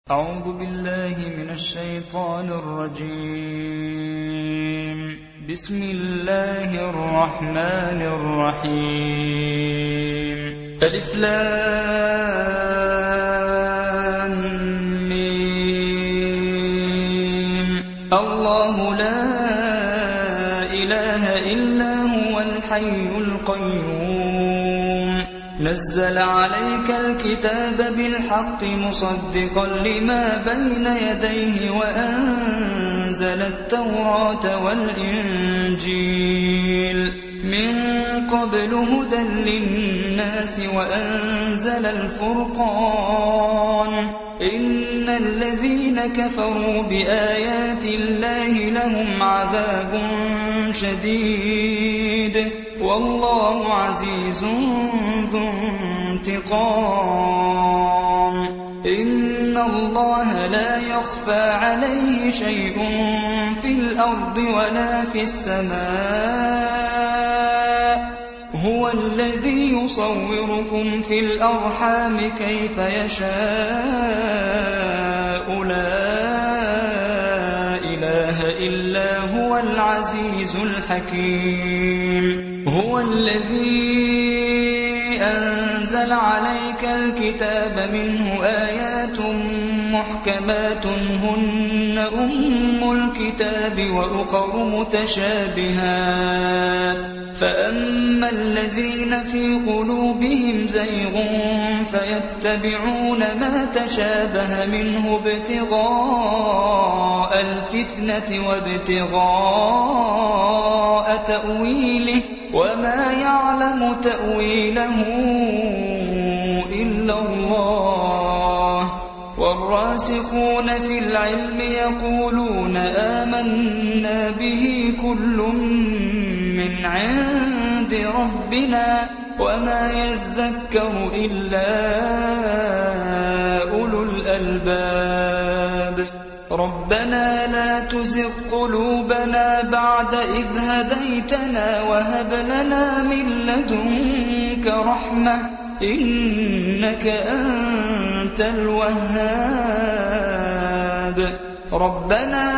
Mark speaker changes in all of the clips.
Speaker 1: أعوذ بالله من الشيطان الرجيم. بسم الله الرحمن الرحيم. ألف لام ميم. الله لا إله إلا هو الحي القيوم نزل عليك الكتاب بالحق مصدقا لما بين يديه وأنزل التوراة والإنجيل من قبل هدى للناس وأنزل الفرقان إن الذين كفروا بآيات الله لهم عذاب شديد والله عزيز ذو انتقام. إن الله لا يخفى عليه شيء في الأرض ولا في السماء هو الذي يصوركم في الأرحام كيف يشاء لا إله إلا هو العزيز الحكيم. هو الذي أنزل عليك الكتاب منه آيات محكمات هن أم الكتاب وأخر متشابهات فأما الذين في قلوبهم زيغ فيتبعون ما تشابه منه ابتغاء الفتنة وابتغاء تأويله وما يعلم تأويله إلا الله والراسخون في العلم يقولون آمنا به كل من عند ربنا وما يذكر إلا أولو الألباب. ربنا لا تزغ قلوبنا بعد إذ هديتنا وهب لنا من لدنك رحمة إنك أنت الوهاب. ربنا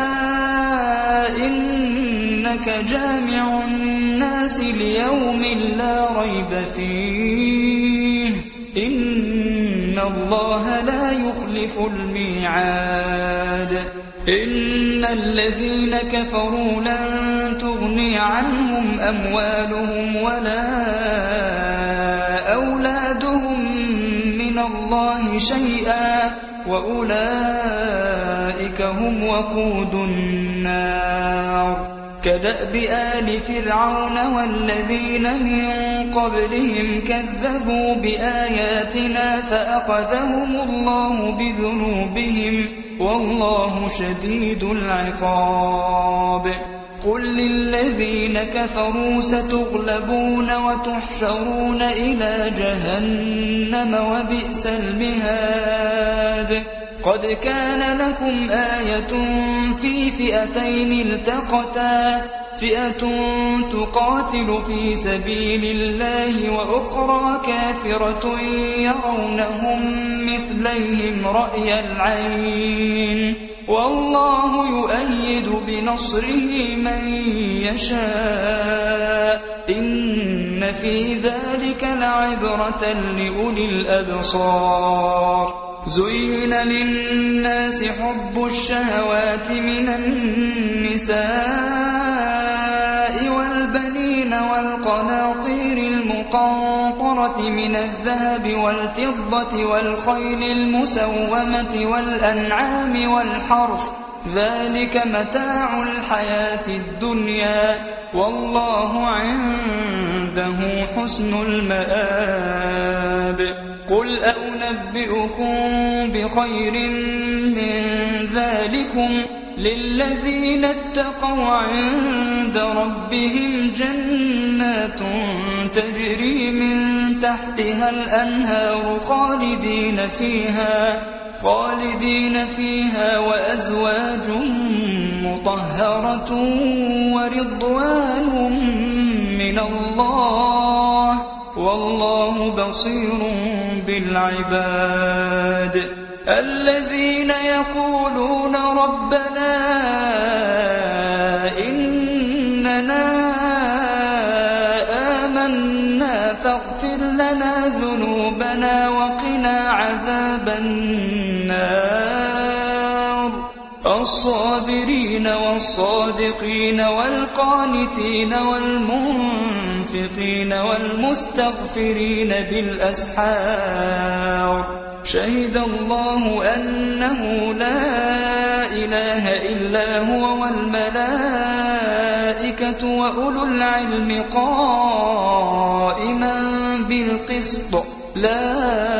Speaker 1: إنك جامع الناس ليوم لا ريب فيه إن الله لا يخلف الميعاد. إن الذين كفروا لن تغني عنهم أموالهم ولا أولادهم من الله شيئا وأولئك هم وقود النار. كدأب آل فرعون والذين من قبلهم كذبوا بآياتنا فأخذهم الله بذنوبهم والله شديد العقاب. قل للذين كفروا ستغلبون وتحشرون إلى جهنم وبئس المهاد. قد كان لكم آية في فئتين التقتا فئة تقاتل في سبيل الله وأخرى كافرة يرونهم مثليهم رأي العين والله يؤيد بنصره من يشاء إن في ذلك لعبرة لأولي الأبصار. زين للناس حب الشهوات من النساء والبنين والقناطير المقنطرة من الذهب والفضة والخيل المسومة والأنعام والحرث ذلك متاع الحياة الدنيا والله عنده حسن المآب. قل أنبئكم بخير من ذلكم للذين اتقوا عند ربهم جنات تجري من تحتها الأنهار خالدين فيها وأزواج مطهرة ورضوان من الله والله بصير بالعباد. الذين يقولون ربنا إننا آمنا فاغفر لنا ذنوبنا وقنا عذاب النار الصابرين والصادقين والقانتين والمنفقين والمستغفرين بالأسحار شهد الله أنه لا إله إلا هو والملائكة وأولو العلم قائما بالقسط لا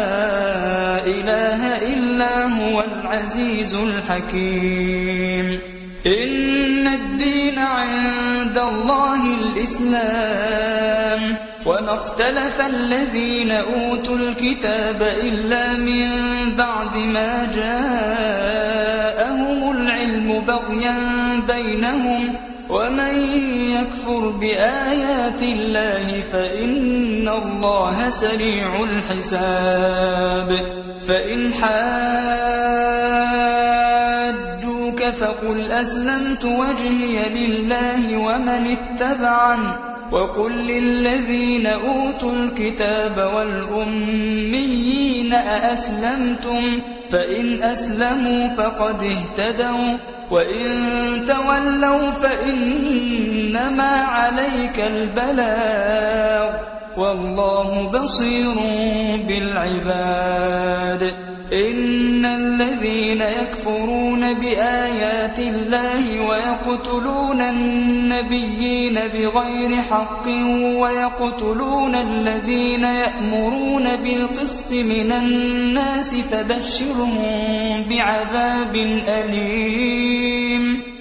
Speaker 1: إله إلا هو العزيز الحكيم إن الدين عند الله الإسلام وما اختلف الذين أوتوا الكتاب إلا من بعد ما جاءهم العلم بغيا بينهم ومن يكفر بآيات الله فإن الله سريع الحساب فإن حاجوك فقل أسلمت وجهي لله ومن اتبعني وقل للذين أوتوا الكتاب والأميين أأسلمتم فإن أسلموا فقد اهتدوا وإن تولوا فإنما عليك البلاغ والله بصير بالعباد إن الذين يكفرون بآيات الله ويقتلون النبيين بغير حق ويقتلون الذين يأمرون بالقسط من الناس فبشرهم بعذاب أليم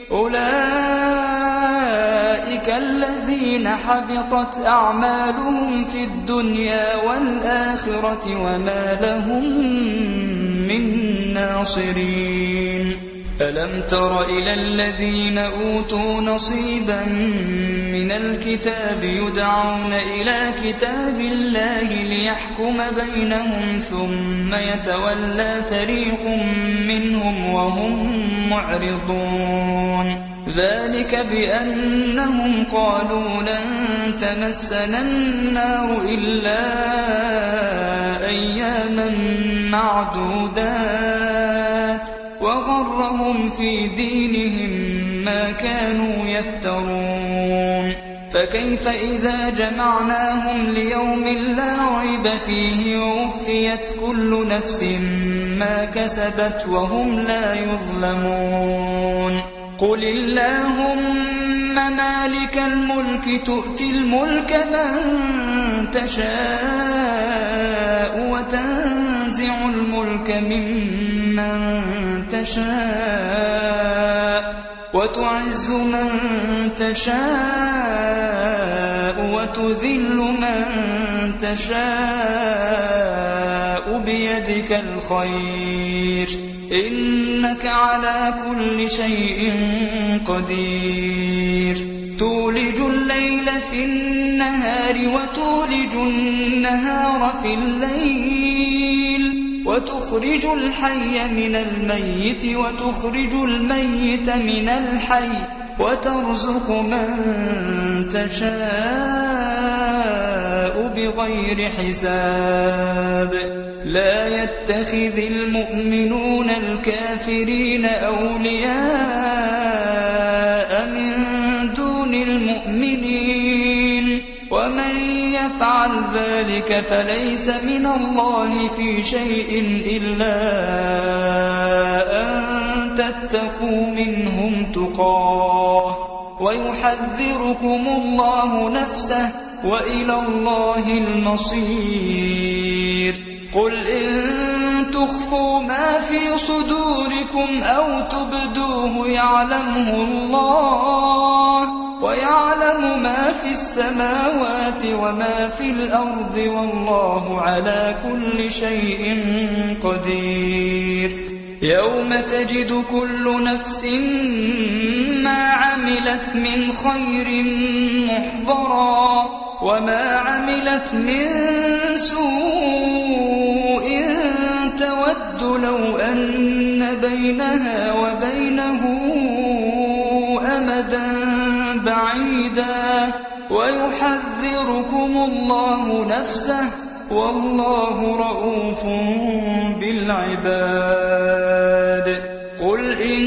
Speaker 1: أولئك الذين حبطت أعمالهم في الدنيا والآخرة وما لهم من ناصرين ألم تر إلى الذين أوتوا نصيبا من الكتاب يدعون إلى كتاب الله ليحكم بينهم ثم يتولى فريق منهم وهم معرضون ذلك بأنهم قالوا لن تمسنا النار إلا أياما معدودات وغرهم في دينهم ما كانوا يفترون فكيف إذا جمعناهم ليوم لا ريب فيه ووفيت كل نفس ما كسبت وهم لا يظلمون قل اللهم مالك الملك تؤتي الملك من تشاء وتنزع الملك ممن تشاء وتعز من تشاء وتذل من تشاء بيدك الخير إنك على كل شيء قدير تولج الليل في النهار وتولج النهار في الليل وتخرج الحي من الميت وتخرج الميت من الحي وترزق من تشاء بغير حساب لا يتخذ المؤمنون الكافرين أولياء من دون المؤمنين ومن يفعل ذلك فليس من الله في شيء إلا أن تتقوا منهم تقاه ويحذركم الله نفسه وإلى الله المصير قل إن تخفوا ما في صدوركم أو تبدوه يعلمه الله ويعلم ما في السماوات وما في الأرض والله على كل شيء قدير يوم تجد كل نفس ما عملت من خير محضرا وما عملت من سوء تود لو أن بينها وبينه أمدا بعيدا ويحذركم الله نفسه والله رءوف بالعباد. قل إن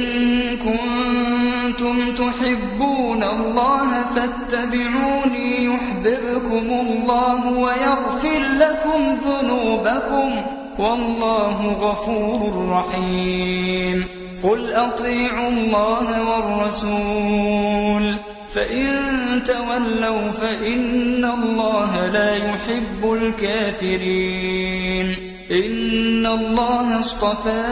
Speaker 1: كنتم تحبون الله فاتبعوني يحببكم الله ويغفر لكم ذنوبكم والله غفور رحيم. قل أطيعوا الله والرسول فإن تولوا فإن الله لا يحب الكافرين. إن الله اصطفى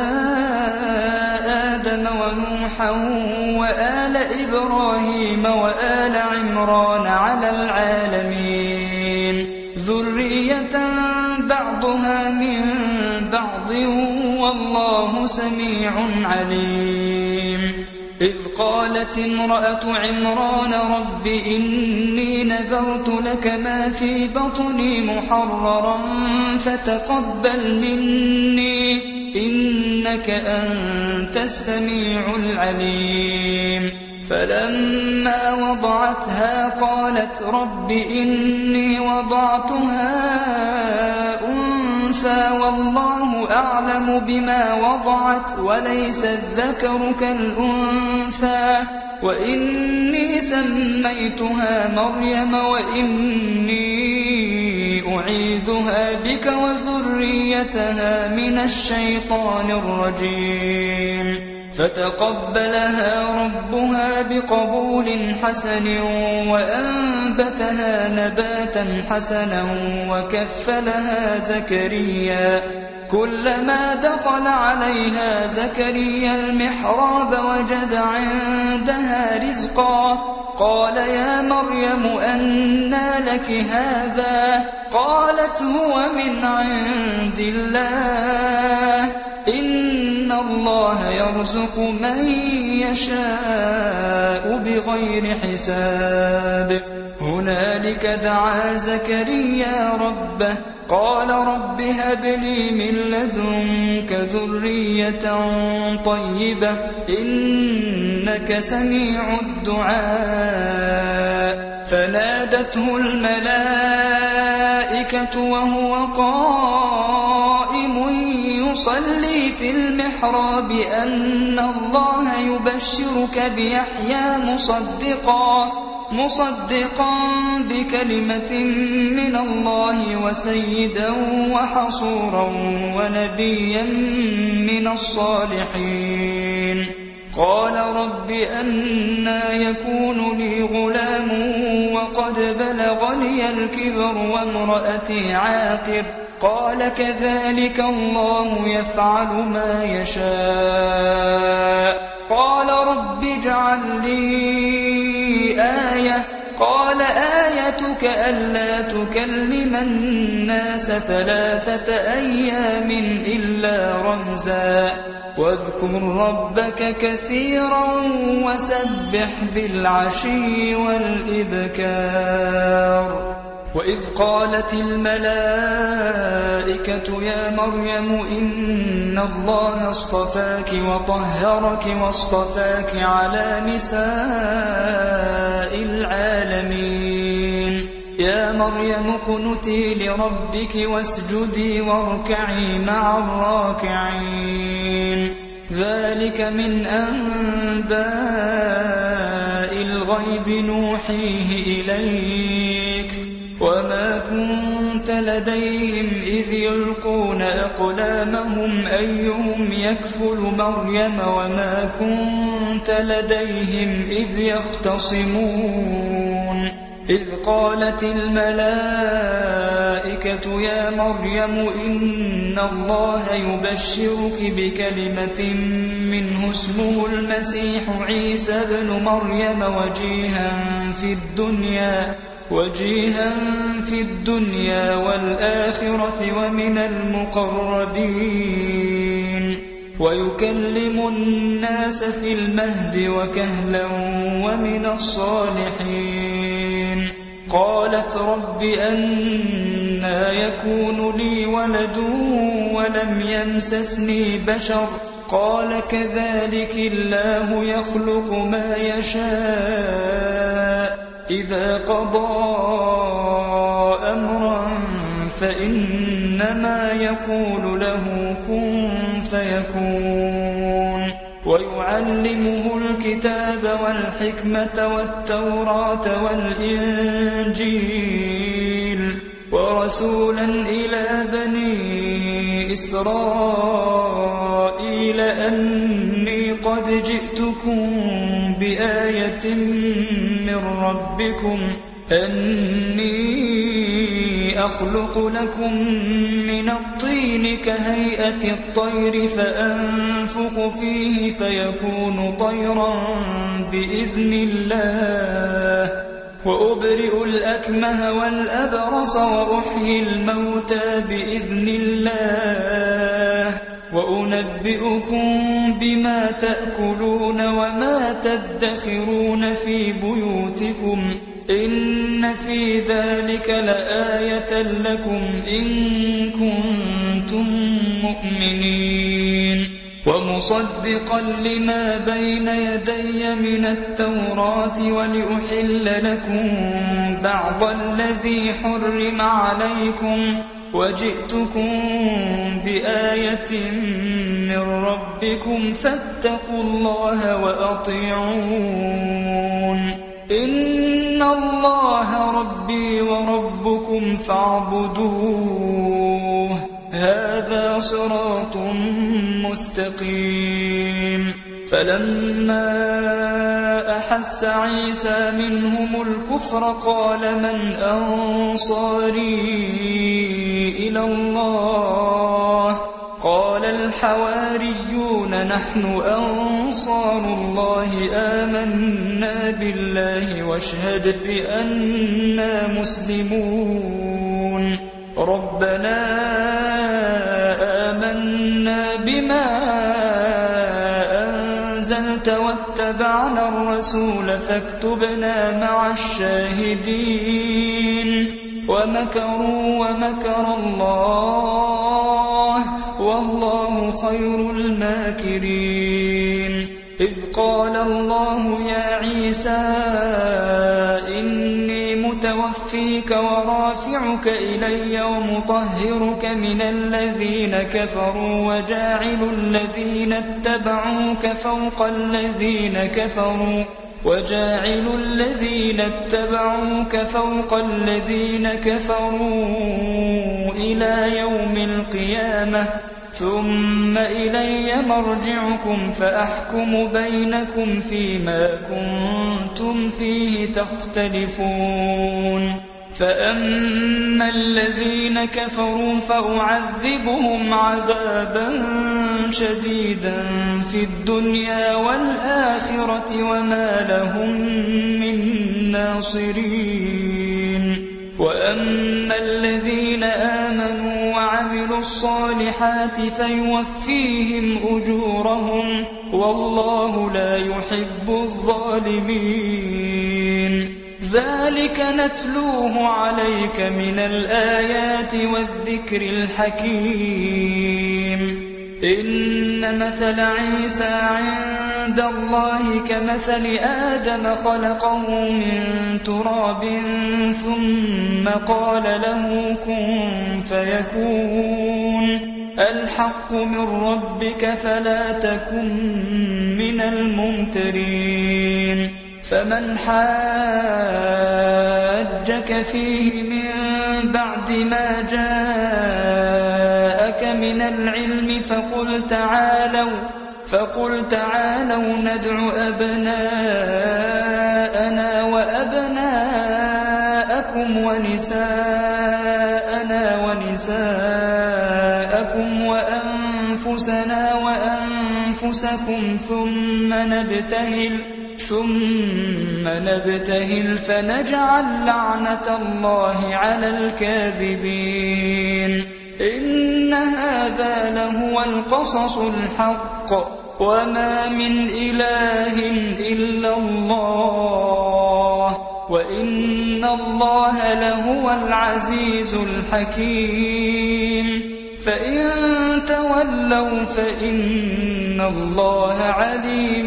Speaker 1: آدم ونوحا وآل إبراهيم وآل عمران على العالمين ذرية بعضها من بعض والله سميع عليم. إذ قالت امرأة عمران رب إني نذرت لك ما في بطني محررا فتقبل مني إنك أنت السميع العليم. فلما وضعتها قالت رب إني وضعتها أنثى والله أعلم بما وضعت وليس الذكر كالأنثى وإني سميتها مريم وإني أعيذها بك وذريتها من الشيطان الرجيم. فتقبلها ربها بقبول حسن وأنبتها نباتا حسنا وكفلها زكريا. كلما دخل عليها زكريا المحراب وجد عندها رزقا قال يا مريم أنى لك هذا قالت هو من عند الله إن الله يرزق من يشاء بغير حساب. هنالك دعا زكريا ربه قال رب هب لي من لدنك ذرية طيبة إنك سميع الدعاء. فنادته الملائكة وهو قائم يصلي في المحراب أن الله يبشرك بيحيى مصدقا بكلمة من الله وسيدا وحصورا ونبيا من الصالحين. قال رب أنى يكون لي غلام وقد بلغني الكبر وامرأتي عاقر قال كذلك الله يفعل ما يشاء. قال رب اجعل لي آية قال آيتك ألا تكلم الناس 3 أيام إلا رمزا واذكر ربك كثيرا وسبح بالعشي والإبكار. وإذ قالت الملائكة يا مريم إن الله اصطفاك وطهرك واصطفاك على نساء العالمين. يا مريم اقنتي لربك واسجدي واركعي مع الراكعين. ذلك من أنباء الغيب نوحيه إليك وما كنت لديهم إذ يلقون أقلامهم أيهم يكفل مريم وما كنت لديهم إذ يختصمون. إذ قالت الملائكة يا مريم إن الله يبشرك بكلمة منه اسمه المسيح عيسى ابن مريم وجيها في الدنيا والآخرة ومن المقربين ويكلم الناس في المهد وكهلا ومن الصالحين. قالت رب أنى يكون لي ولد ولم يمسسني بشر قال كذلك الله يخلق ما يشاء إذا قضى أمرا فإنما يقول له كن فيكون ويعلمه الكتاب والحكمة والتوراة والإنجيل ورسولا إلى بني إسرائيل أني قد جئتكم بآية من ربكم أني أخلق لكم من الطين كهيئة الطير فأنفخ فيه فيكون طيرا بإذن الله وأبرئ الأكمه والأبرص وأحيي الموتى بإذن الله وأنبئكم بما تأكلون وما تدخرون في بيوتكم إن في ذلك لآية لكم إن كنتم مؤمنين ومصدقا لما بين يدي من التوراة ولأحل لكم بعض الذي حرم عليكم وجئتكم بآية من ربكم فاتقوا الله وأطيعون إن الله ربي وربكم فاعبدوه هذا صراط مستقيم فلما أحس عيسى منهم الكفر قال من أنصاري إلى الله قال الحواريون نحن أنصار الله آمنا بالله واشهد بأننا مسلمون ربنا آمنا بما أنزلت واتبعنا الرسول فاكتبنا مع الشاهدين ومكروا ومكر الله والله خير الماكرين إذ قال الله يا عيسى إني متوفيك ورافعك إلي ومطهرك من الذين كفروا وجاعل الذين اتبعوك فوق الذين كفروا إلى يوم القيامة ثم إلي مرجعكم فأحكم بينكم فيما كنتم فيه تختلفون فأما الذين كفروا فأعذبهم عذابا شديدا في الدنيا والآخرة وما لهم من ناصرين وأما الذين آمنوا وعملوا الصالحات فيوفيهم أجورهم والله لا يحب الظالمين ذلك نتلوه عليك من الآيات والذكر الحكيم إن مثل عيسى عند الله كمثل آدم خلقه من تراب ثم قال له كن فيكون الحق من ربك فلا تكن من الممترين فمن حاجك فيه من بعد ما جاءك من العلم فقل تعالوا ندع أبناءنا وأبناءكم ونساءنا ونساءكم وأنفسنا وأنفسكم ثم نبتهل فنجعل لعنة الله على الكاذبين إن هذا لهو القصص الحق وما من إله إلا الله وإن الله لهو العزيز الحكيم فإن تولوا فإن الله عليم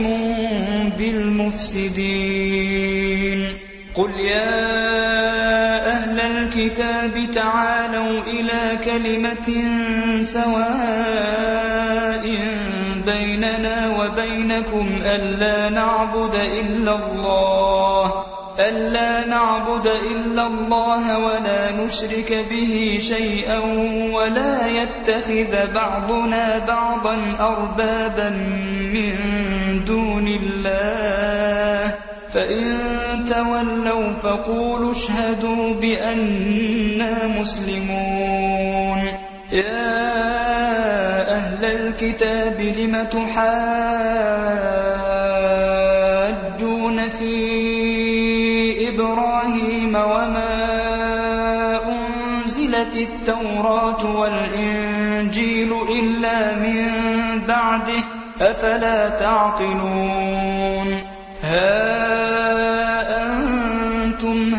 Speaker 1: بالمفسدين قل يا أهل الكتاب تعالوا إلى كلمة سواء بيننا وبينكم ألا نعبد إلا الله ولا نشرك به شيئا ولا يتخذ بعضنا بعضا أربابا من دون الله فإن تولوا فقولوا اشهدوا بأننا مسلمون يا أهل الكتاب لم تحاجون في إبراهيم وما أنزلت التوراة والإنجيل إلا من بعده أفلا تعقلون ها أنتم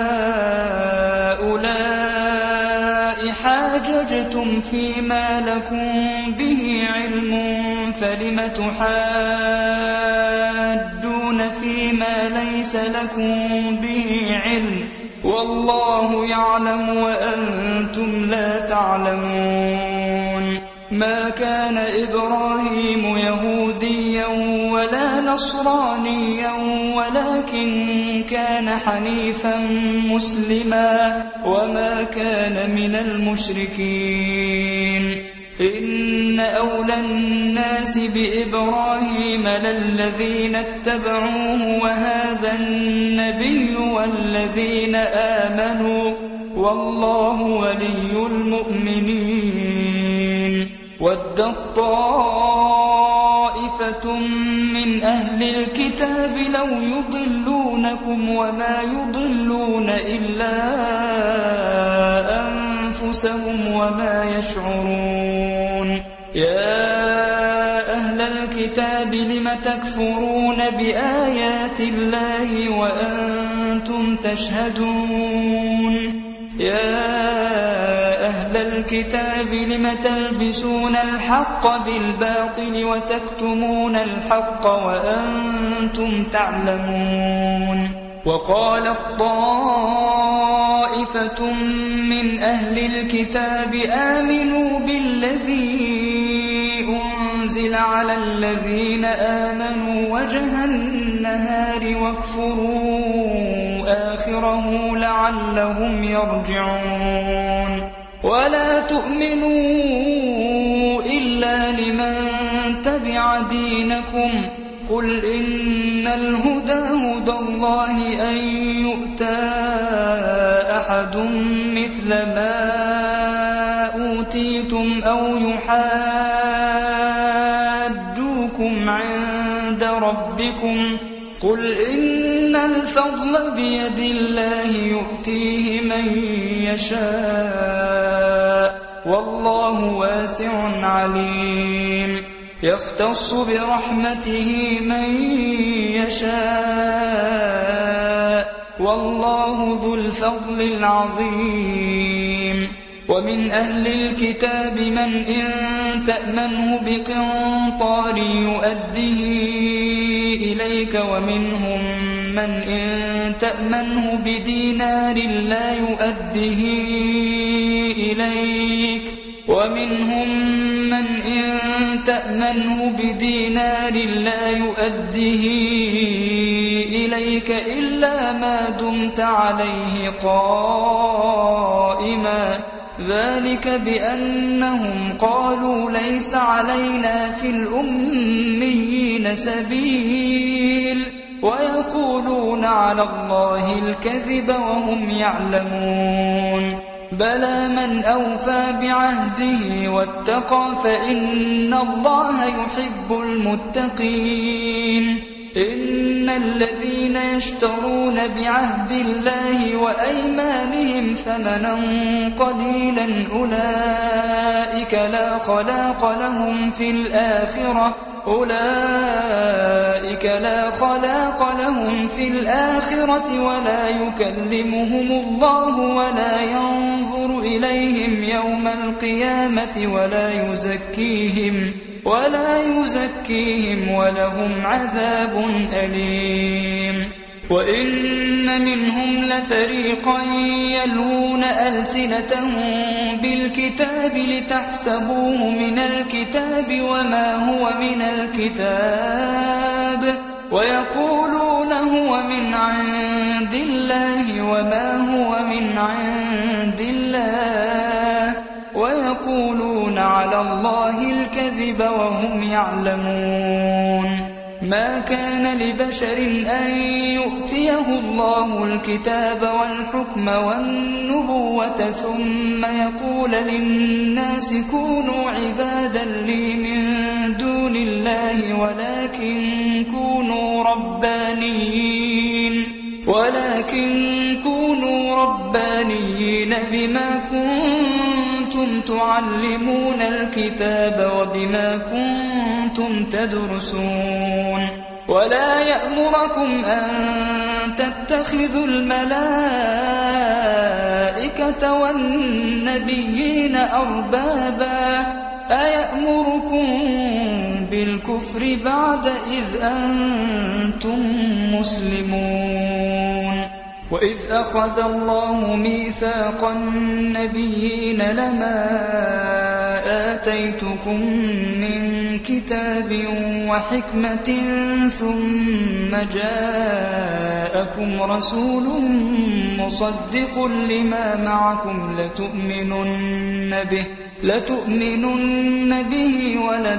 Speaker 1: هؤلاء حاججتم فيما لكم به علم فلم تحاجون فيما ليس لكم به علم والله يعلم وأنتم لا تعلمون ما كان إبراهيم يهوديا ولا نصرانيا ولكن كان حنيفا مسلما وما كان من المشركين إن أولى الناس بإبراهيم للذين اتبعوه وهذا النبي والذين آمنوا والله ولي المؤمنين ودت طائفة من أهل الكتاب لو يضلونكم وما يضلون إلا أنفسهم وما يشعرون يا أهل الكتاب لم تكفرون بآيات الله وأنتم تشهدون يا أهل الكتاب لم تلبسون الحق بالباطل وتكتمون الحق وأنتم تعلمون وقالت طائفة من أهل الكتاب آمنوا بالذي أنزل على الذين آمنوا وجه النهار واكفروا آخره لعلهم يرجعون ولا تؤمنوا إلا لمن تبع دينكم قل إن الهدى هدى الله أن يؤتى أحد مثل ما أوتيتم أو يحاجوكم عند ربكم قل إن الفضل بيد الله يؤتيه من يشاء والله واسع عليم يختص برحمته من يشاء والله ذو الفضل العظيم ومن أهل الكتاب من إن تأمنه بقنطار يؤده إليك ومنهم من إن تأمنه بدينار لا يؤده إليك ومنهم من إن تأمنه بدينار لا يؤده إليك إلا ما دمت عليه قائما ذلك بأنهم قالوا ليس علينا في الأميين سبيل ويقولون على الله الكذب وهم يعلمون بلى من أوفى بعهده واتقى فإن الله يحب المتقين إن الذين يشترون بعهد الله وأيمانهم ثمنا قليلا أولئك لا خلاق لهم في الآخرة ولا يكلمهم الله ولا ينظر إليهم يوم القيامة ولا يزكيهم ولهم عذاب أليم. وإن منهم لفريقا يلوون ألسنتهم بالكتاب لتحسبوه من الكتاب وما هو من الكتاب ويقولون هو من عند الله وما هو من عند الله ويقولون على الله الكذب وهم يعلمون. ما كان لبشر أن يؤتيه الله الكتاب والحكم والنبوة ثم يقول للناس كونوا عبادا لي من دون الله ولكن كونوا ربانيين بما كنتم تعلمون الكتاب وبما كنتم تدرسون. ولا يأمركم أن تتخذوا الملائكة والنبيين أربابا أيأمركم بالكفر بعد إذ أنتم مسلمون. وإذ أخذ الله ميثاق النبيين لما آتيتكم من كتاب وحكمة ثم جاءكم رسول مصدق لما معكم لتؤمنن به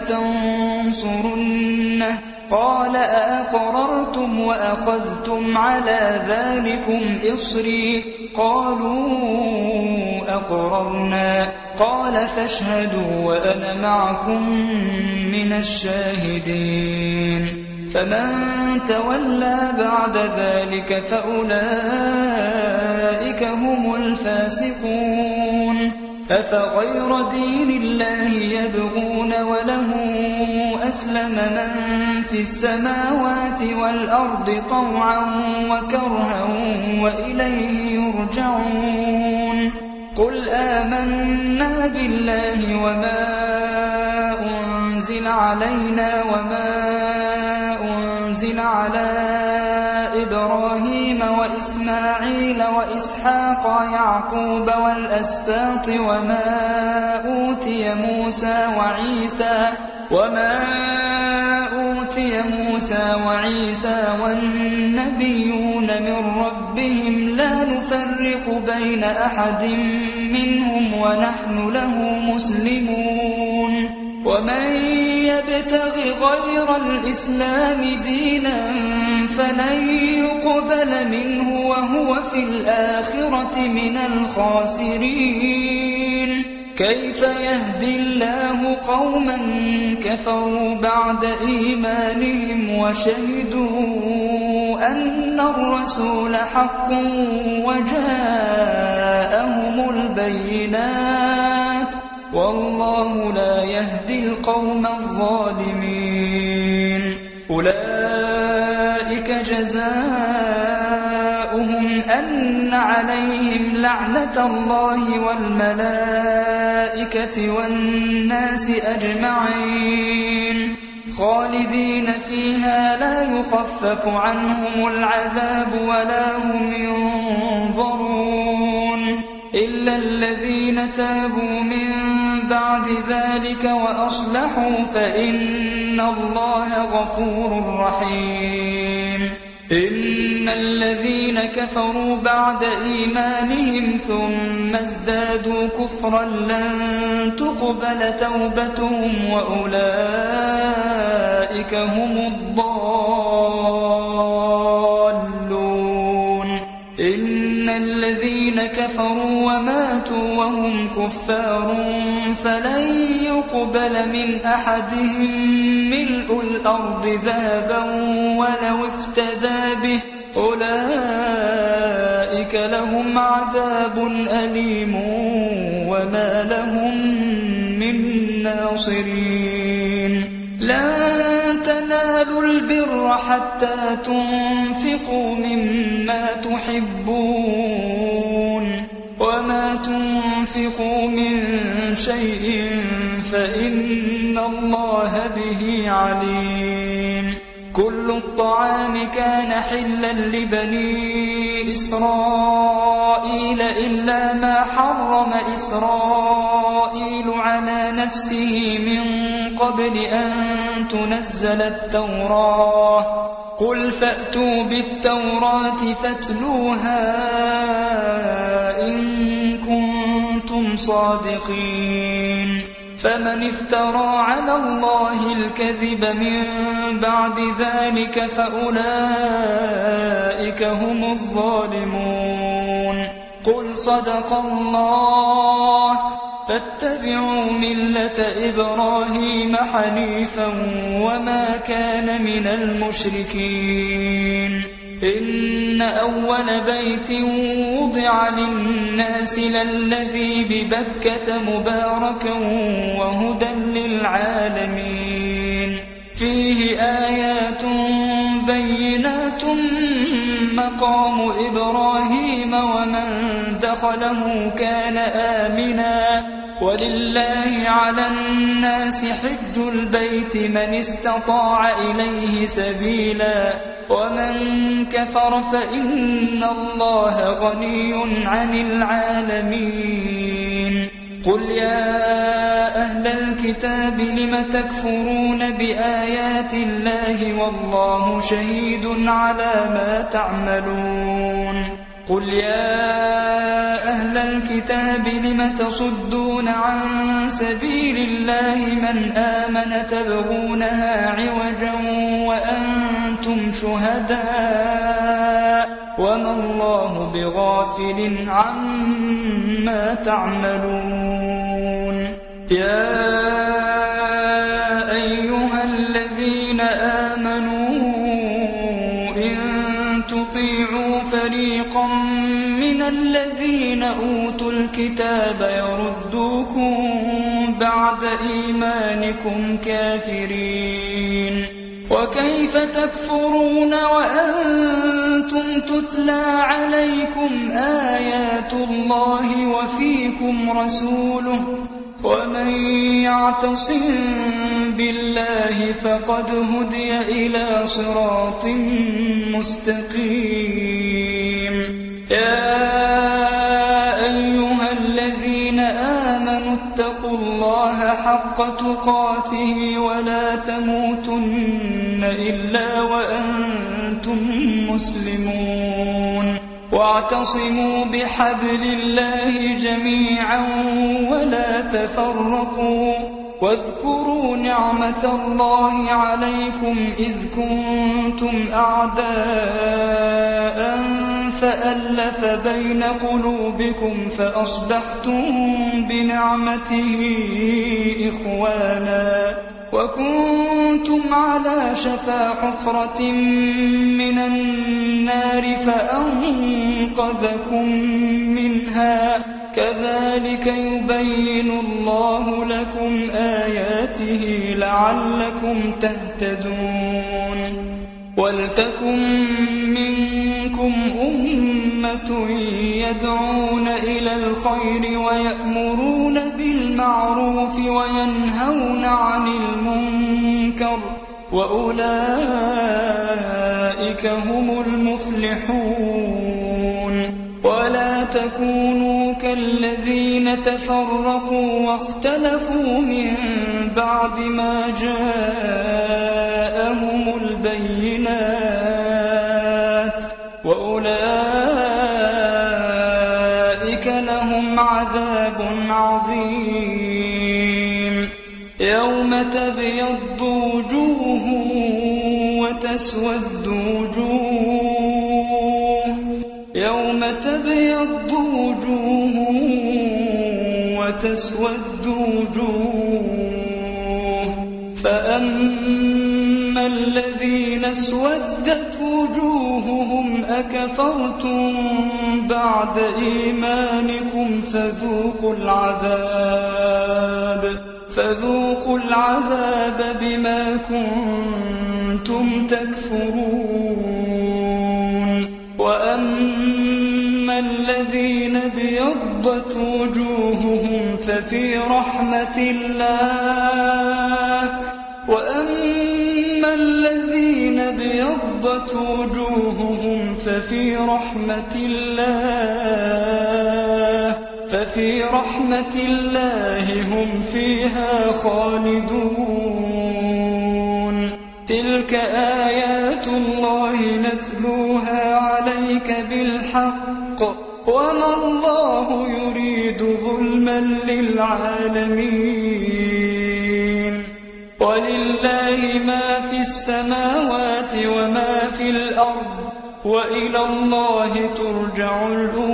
Speaker 1: ولتنصرنه قال أأقررتم وأخذتم على ذلكم إصري قالوا أقررنا قال فاشهدوا وأنا معكم من الشاهدين. فمن تولى بعد ذلك فأولئك هم الفاسقون. أفغير دين الله يبغون وله أسلم من في السماوات والأرض طوعا وكرها وإليه يرجعون. قل آمنا بالله وما أنزل علينا وما أنزل على إبراهيم وإسماعيل وإسحاق ويعقوب والأسباط وما أوتي موسى وعيسى والنبيون من ربهم لا نفرق بين أحد منهم ونحن له مسلمون. ومن يبتغ غير الإسلام دينا فلن يقبل منه وهو في الآخرة من الخاسرين. كيف يهدي الله قوما كفروا بعد إيمانهم وشهدوا أن الرسول حق وجاءهم البينات والله لا يهدي القوم الظالمين. أولئك جزاؤهم أن عليهم لعنة الله والملائكة والناس أجمعين خالدين فيها لا يخفف عنهم العذاب ولا هم ينظرون إلا الذين تابوا من بعد ذلك وأصلحوا فإن الله غفور رحيم. إن الذين كفروا بعد إيمانهم ثم ازدادوا كفرا لن تقبل توبتهم وأولئك هم الضالون. إن الذين كفروا وماتوا وهم كفار فلن يقبل من أحدهم ملء الأرض ذهبا ولو افتدى به أولئك لهم عذاب أليم وما لهم من ناصرين. لن تنالوا البر حتى تنفقوا مما تحبون وما تنفقوا تنفقوا من شيء فإن الله به عليم. كل الطعام كان حلا لبني إسرائيل إلا ما حرم إسرائيل على نفسه من قبل أن تنزل التوراة. قل فأتوا بالتوراة فاتلوها إن كنتم صادقين. فمن افترى على الله الكذب من بعد ذلك فأولئك هم الظالمون. قل صدق الله فاتبعوا ملة إبراهيم حنيفا وما كان من المشركين. إن أول بيت وضع للناس للذي ببكة مباركا وهدى للعالمين. فيه آيات بينات مقام إبراهيم ومن دخله كان آمنا ولله على الناس حج البيت من استطاع إليه سبيلا ومن كفر فإن الله غني عن العالمين. قل يا أهل الكتاب لم تكفرون بآيات الله والله شهيد على ما تعملون. قل يا أهل الكتاب لم تصدون عن سبيل الله من آمن تبغونها عوجا وأنتم شهداء وما الله بغافل عما تعملون. يا أيها الذين آمنوا إن تطيعوا فريقا من الذين أوتوا الكتاب يردوكم بعد إيمانكم كافرين. وكيف تكفرون وأنتم تتلى عليكم آيات الله وفيكم رسوله ومن يعتصم بالله فقد هدي إلى صراط مستقيم. يا أيها الذين آمنوا اتقوا الله حق تقاته ولا تموتن إلا وأنتم مسلمون. واعتصموا بحبل الله جميعا ولا تفرقوا واذكروا نعمة الله عليكم إذ كنتم أعداء فألف بين قلوبكم فأصبحتم بنعمته إخوانا وكنتم على شفا حفرة من النار فأنقذكم منها كذلك يبين الله لكم آياته لعلكم تهتدون. ولتكن منكم أمة يدعون إلى الخير ويأمرون بالمعروف وينهون عن المنكر وأولئك هم المفلحون. ولا تكونوا كالذين تفرقوا واختلفوا من بعد ما جاءهم البينات وأولئك لهم عذاب عظيم. يوم تبيض وجوه وتسود وجوه يوم تبيض وجوه وتسود وجوه فأما الذين اسودت وجوههم أكفرتم بعد إيمانكم فذوقوا العذاب بما كنتم تكفرون. وأما الذين ابيضت ابيضت وجوههم ففي رحمة الله، وأما الذين ابيضت وجوههم ففي رحمة الله هم فيها خالدون. تلك آيات الله نتلوها عليك بالحق، وما الله يريد ظلما للعالمين. ولله ما في السماوات وما في الأرض، وإلى الله ترجع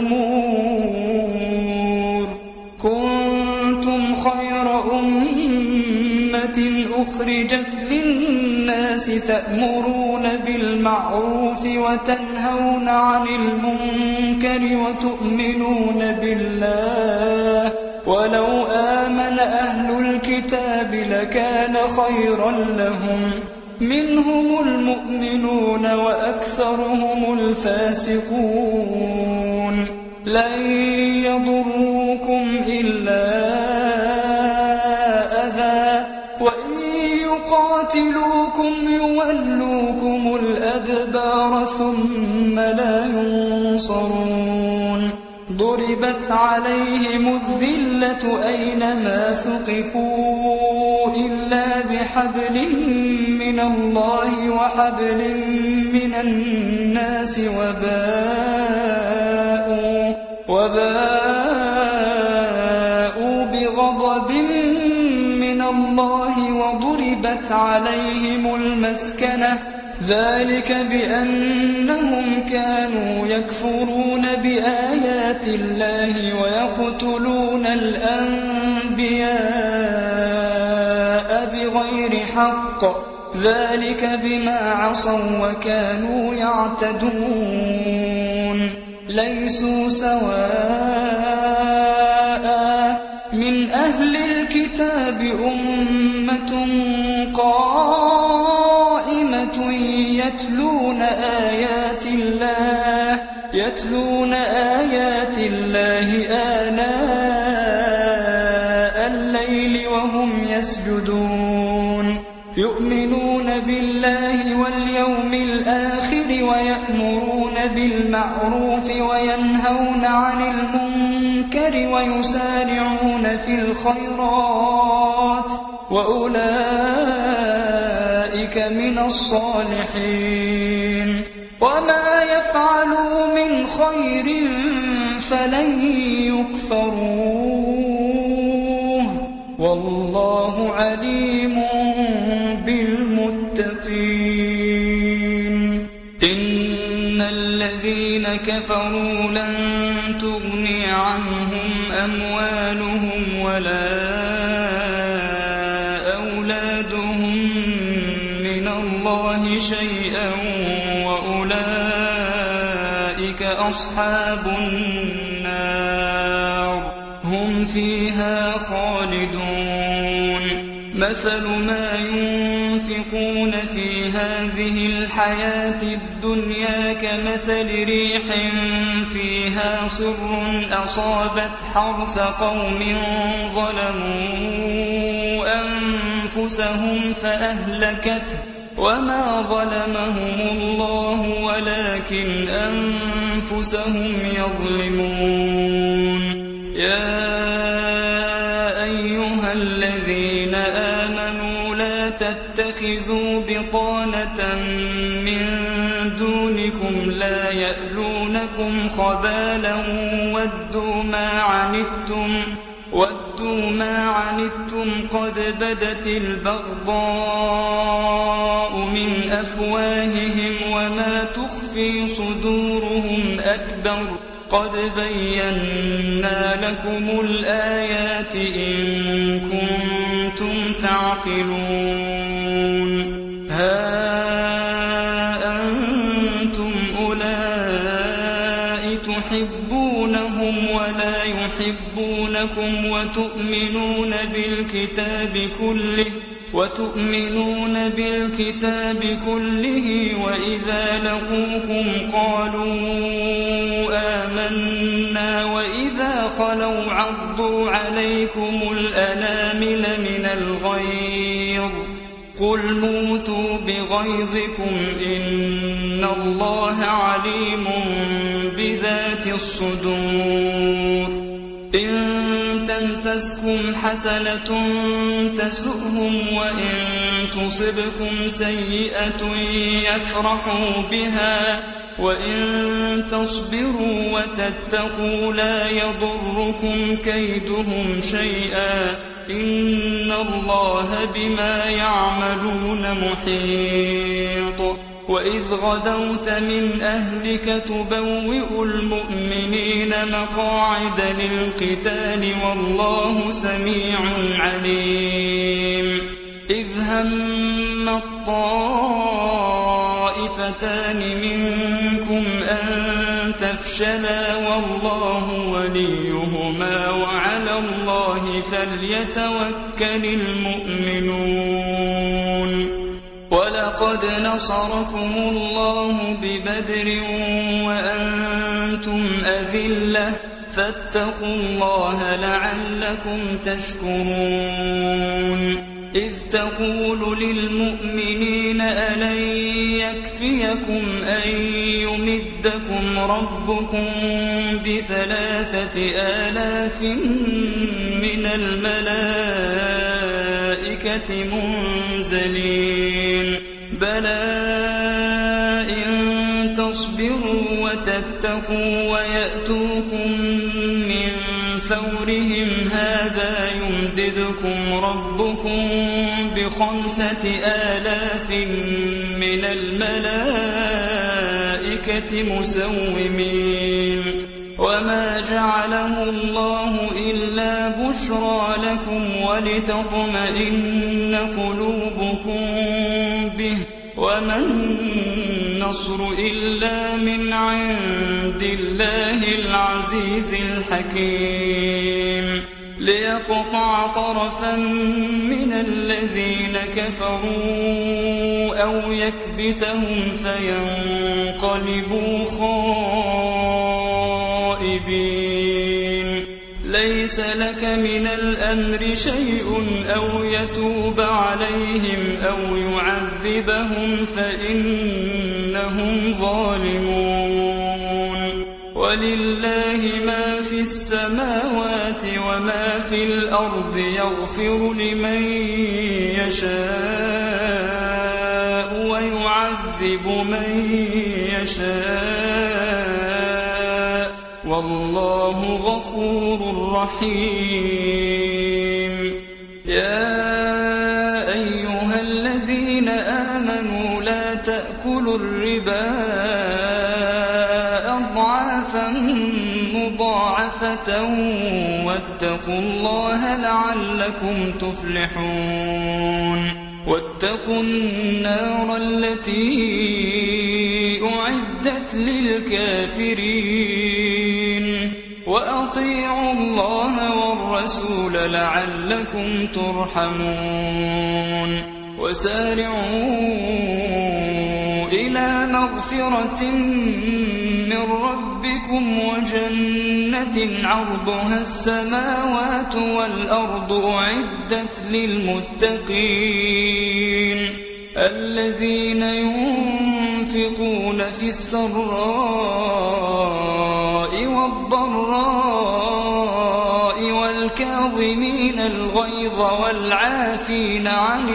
Speaker 1: الأمور. كنتم خير أمة أخرجت للناس تأمرون بالمعروف وتنهون عن المنكر وتؤمنون بالله. ولو آمن أهل الكتاب لكان خيرا لهم، منهم المؤمنون وأكثرهم الفاسقون. لن يضروكم إلا أذى، وإن يقاتلوكم يولوكم الأدبار ثم لا ينصرون. ضربت عليهم الذلة أينما ثقفوا إلا بحبل من الله وحبل من الناس وباءوا بغضب من الله وضربت عليهم المسكنة، ذلك بأنهم كانوا يكفرون بآيات الله ويقتلون الأنبياء بغير حق، ذلك بما عصوا وكانوا يعتدون. ليسوا سواء من أهل الكتاب أمة قائمة يتلون آيات الله آناء الليل وهم يسجدون، يؤمنون بالله واليوم الآخر ويأمرون بالمعروف وينهون عن المنكر ويسارعون في الخيرات، وأولئك من الصالحين. وما يفعلوا من خير فلن يكفروه، والله عليم بالمتقين. إن الذين كفروا لن تغني عنهم أموالهم ولا أولادهم من الله شيئا، وأولئك أصحاب النار هم فيها خالدون. مثل ما ينفقون في هذه الحياة الدنيا كمثل ريح فيها صر أصابت حرث قوم ظلموا أنفسهم فأهلكته، وما ظلمهم الله ولكن أنفسهم يظلمون. يا أيها الذين آمنوا لا تتخذوا بطانة من دونكم لا يألونكم خبالا ودوا ما عنتم قد بدت البغضاء من أفواههم وما تخفي صدورهم أكبر، قد بينا لكم الآيات إن كنتم تعقلون. ها أنتم أولئك تحبونهم ولا يحبونكم وتؤمنون بالكتاب كله وإذا لقوكم قالوا آمنا وإذا خلوا عضوا عليكم الأنامل من الغيظ قل موتوا بغيظكم إن الله عليم بذات الصدور إن تمسسكم حسنة تسؤهم وإن تصبكم سيئة يفرحوا بها وإن تصبروا وتتقوا لا يضركم كيدهم شيئا إن الله بما يعملون محيط وإذ غدوت من أهلك تبوئ المؤمنين مقاعد للقتال والله سميع عليم إذ هم الطائفتان منكم أن تفشلا والله وليهما وعلى الله فليتوكل المؤمنون ولقد نصركم الله ببدر وأنتم أذلة فاتقوا الله لعلكم تشكرون إذ تقول للمؤمنين ألن يكفيكم أن يمدكم ربكم ب3,000 من الملائكة منزلين بلى إن تصبروا وتتقوا ويأتوكم من فورهم هذا يمددكم ربكم ب5,000 من الملائكة مسومين وما جعله الله إلا بشرى لكم ولتطمئن قلوبكم به وما النصر إلا من عند الله العزيز الحكيم ليقطع طرفا من الذين كفروا أو يكبتهم فينقلبوا خائبين ليس لك من الأمر شيء أو يتوب عليهم أو يعذبهم فإنهم ظالمون ولله ما في السماوات وما في الأرض يغفر لمن يشاء ويعذب من يشاء والله غفور رحيم يا أيها الذين آمنوا لا تأكلوا الربا أضعافا مضاعفة واتقوا الله لعلكم تفلحون واتقوا النار التي أعدت للكافرين وأطيعوا الله والرسول لعلكم ترحمون وسارعوا إلى مغفرة من ربكم وجنة عرضها السماوات والأرض أعدت للمتقين الذين ينفقون في السراء والضراء والكاظمين الغيظ والعافين عن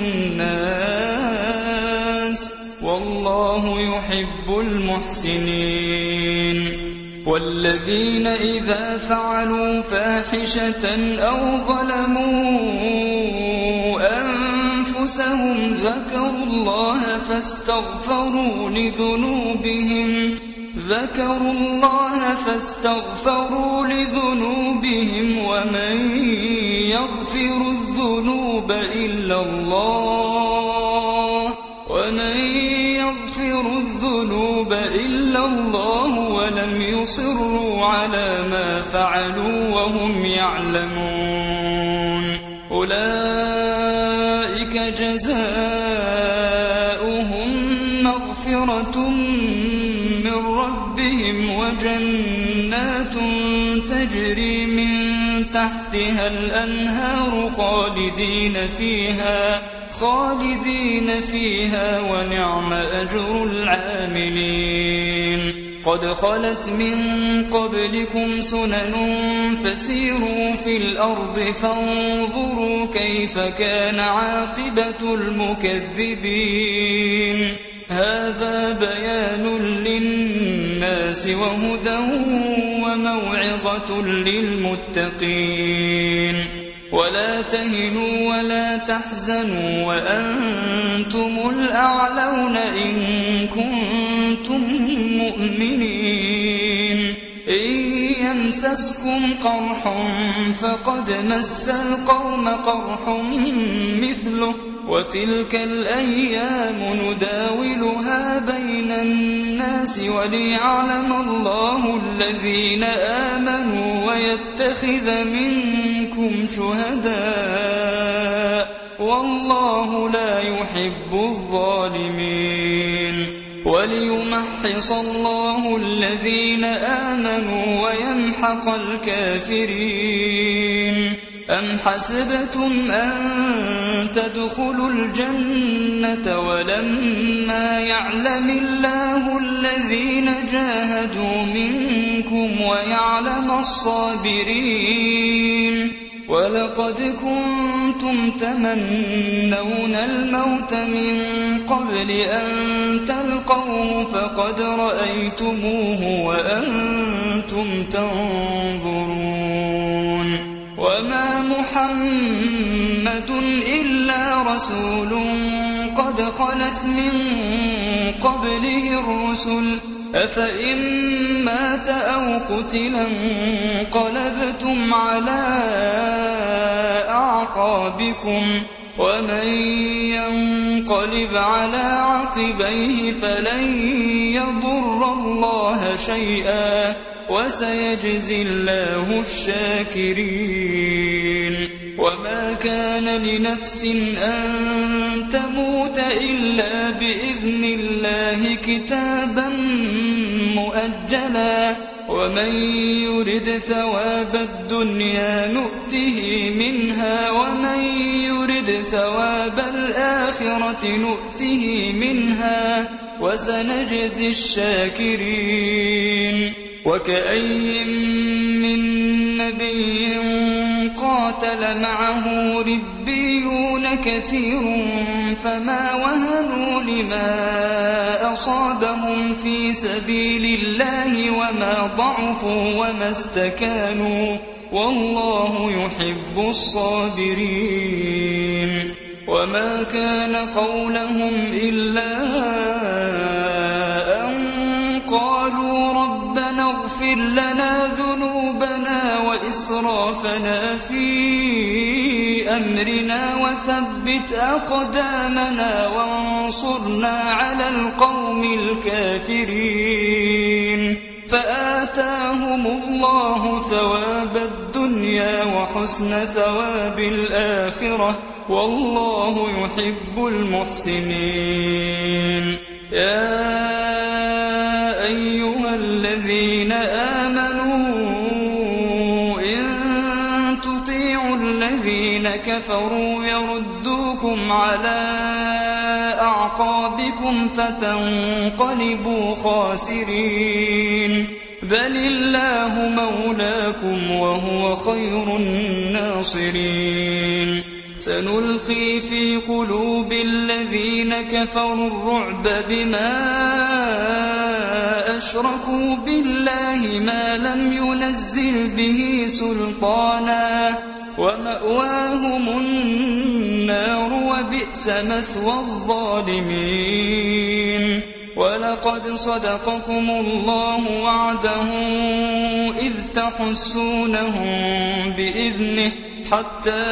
Speaker 1: الناس والله يحب المحسنين والذين إذا فعلوا فاحشة أو ظلموا أنفسهم ذكروا الله فاستغفروا لذنوبهم ومن يغفر الذنوب إلا الله ولم يصروا على ما فعلوا وهم يعلمون أولئك جزاؤهم مغفرة من ربهم وجنات تجري من تحتها الأنهار خالدين فيها ونعم أجر العاملين. قد خلت من قبلكم سنن فسيروا في الأرض فانظروا كيف كان عاقبة المكذبين. هذا بيان للناس وهدى وموعظة للمتقين. ولا تهنوا ولا تحزنوا وأنتم الأعلون إن كنتم مؤمنين. إن يمسسكم قرح فقد مس القوم قرح مثله وتلك الأيام نداولها بين الناس وليعلم الله الذين آمنوا ويتخذ منكم شهداء والله لا يحب الظالمين. وليمحص الله الذين آمنوا ويمحق الكافرين. أم حسبتم أن تدخلوا الجنة ولما يعلم الله الذين جاهدوا منكم ويعلم الصابرين. ولقد كنتم تمنون الموت من قبل أن تلقوه فقد رأيتموه وأنتم تنظرون. وما محمد إلا رسول قد خلت من قبله الرسل أفإن مات أو قتلا انقلبتم على أعقابكم ومن ينقلب على عقبيه فلن يضر الله شيئا وسيجزي الله الشاكرين. وما كان لنفس أن تموت إلا بإذن الله كتابا مؤجلا ومن يرد ثواب الدنيا نؤته منها ومن يرد ثواب الآخرة نؤته منها وسنجزي الشاكرين. وكأي من نبي قاتل معه ربيون كثير فما وهنوا لما أصابهم في سبيل الله وما ضعفوا وما استكانوا والله يحب الصابرين. وما كان قولهم إلا أن قالوا ربنا اغفر لنا ذنوبنا وإسرافنا في أمرنا وثبت أقدامنا وانصرنا على القوم الكافرين. فآتاهم الله ثواب الدنيا وحسن ثواب الآخرة والله يحب المحسنين. يا أيها الذين آمنوا إن تطيعوا الذين كفروا يردوكم على أعقابكم فتنقلبوا خاسرين. بل الله مولاكم وهو خير الناصرين. سنلقي في قلوب الذين كفروا الرعب بما أشركوا بالله ما لم ينزل به سلطانا ومأواهم النار وبئس مثوى الظالمين. ولقد صدقكم الله وعده إذ تحسونهم بإذنه حتى